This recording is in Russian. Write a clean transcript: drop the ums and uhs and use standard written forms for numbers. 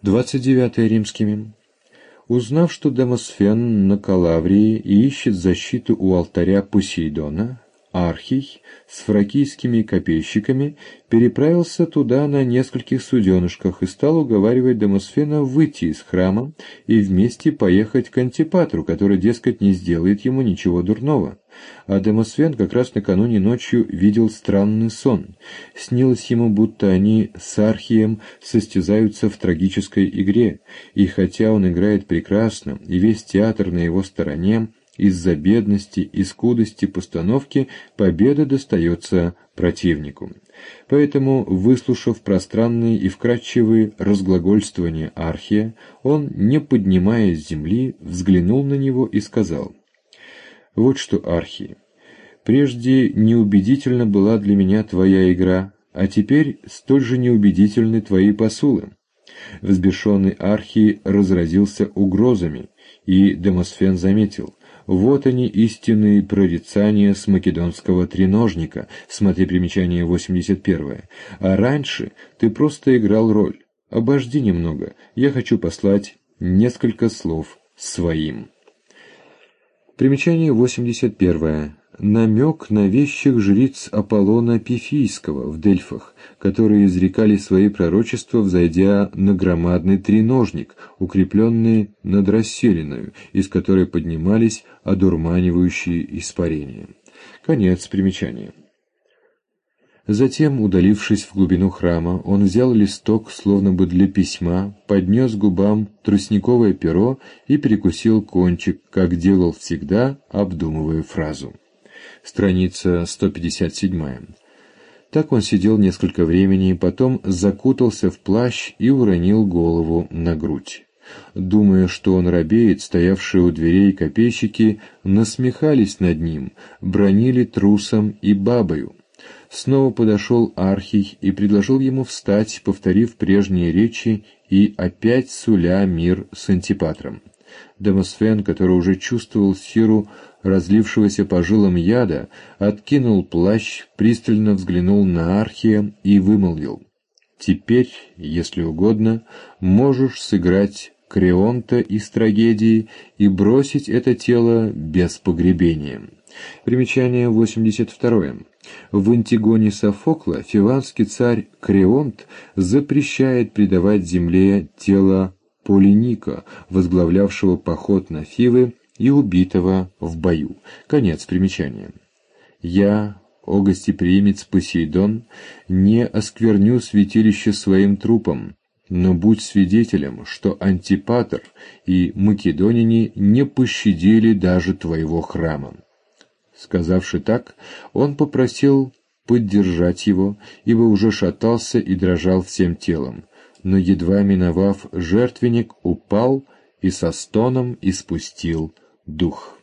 29 римскими. Узнав, что Демосфен на Калаврии и ищет защиту у алтаря Посейдона, Архий с фракийскими копейщиками переправился туда на нескольких суденышках и стал уговаривать Демосфена выйти из храма и вместе поехать к Антипатру, который, дескать, не сделает ему ничего дурного. А Демосфен как раз накануне ночью видел странный сон. Снилось ему, будто они с Архием состязаются в трагической игре, и хотя он играет прекрасно, и весь театр на его стороне, из-за бедности и скудости постановки победа достается противнику. Поэтому, выслушав пространные и вкратчивые разглагольствования Архия, он, не поднимаясь с земли, взглянул на него и сказал: «Вот что, Архий, прежде неубедительна была для меня твоя игра, а теперь столь же неубедительны твои посулы». Взбешенный Архий разразился угрозами, и Демосфен заметил: «Вот они, истинные прорицания с македонского треножника», смотри примечание 81. «А раньше ты просто играл роль. Обожди немного, я хочу послать несколько слов своим». Примечание 81. Намек на вещих жриц Аполлона Пифийского в Дельфах, которые изрекали свои пророчества, взойдя на громадный треножник, укрепленный над расселеною, из которой поднимались одурманивающие испарения. Конец примечания. Затем, удалившись в глубину храма, он взял листок, словно бы для письма, поднес к губам тростниковое перо и перекусил кончик, как делал всегда, обдумывая фразу. Страница 157. Так он сидел несколько времени, потом закутался в плащ и уронил голову на грудь. Думая, что он робеет, стоявшие у дверей копейщики насмехались над ним, бранили трусом и бабою. Снова подошел Архий и предложил ему встать, повторив прежние речи и опять суля мир с Антипатром. Демосфен, который уже чувствовал силу разлившегося по жилам яда, откинул плащ, пристально взглянул на Архия и вымолвил: «Теперь, если угодно, можешь сыграть Креонта из трагедии и бросить это тело без погребения». Примечание 82. В Антигоне Софокла фиванский царь Креонт запрещает предавать земле тело Полиника, возглавлявшего поход на Фивы и убитого в бою. Конец примечания. «Я, о гостеприимец Посейдон, не оскверню святилище своим трупом, но будь свидетелем, что Антипатр и македоняне не пощадили даже твоего храма». Сказавши так, он попросил поддержать его, ибо уже шатался и дрожал всем телом, но, едва миновав жертвенник, упал и со стоном испустил дух.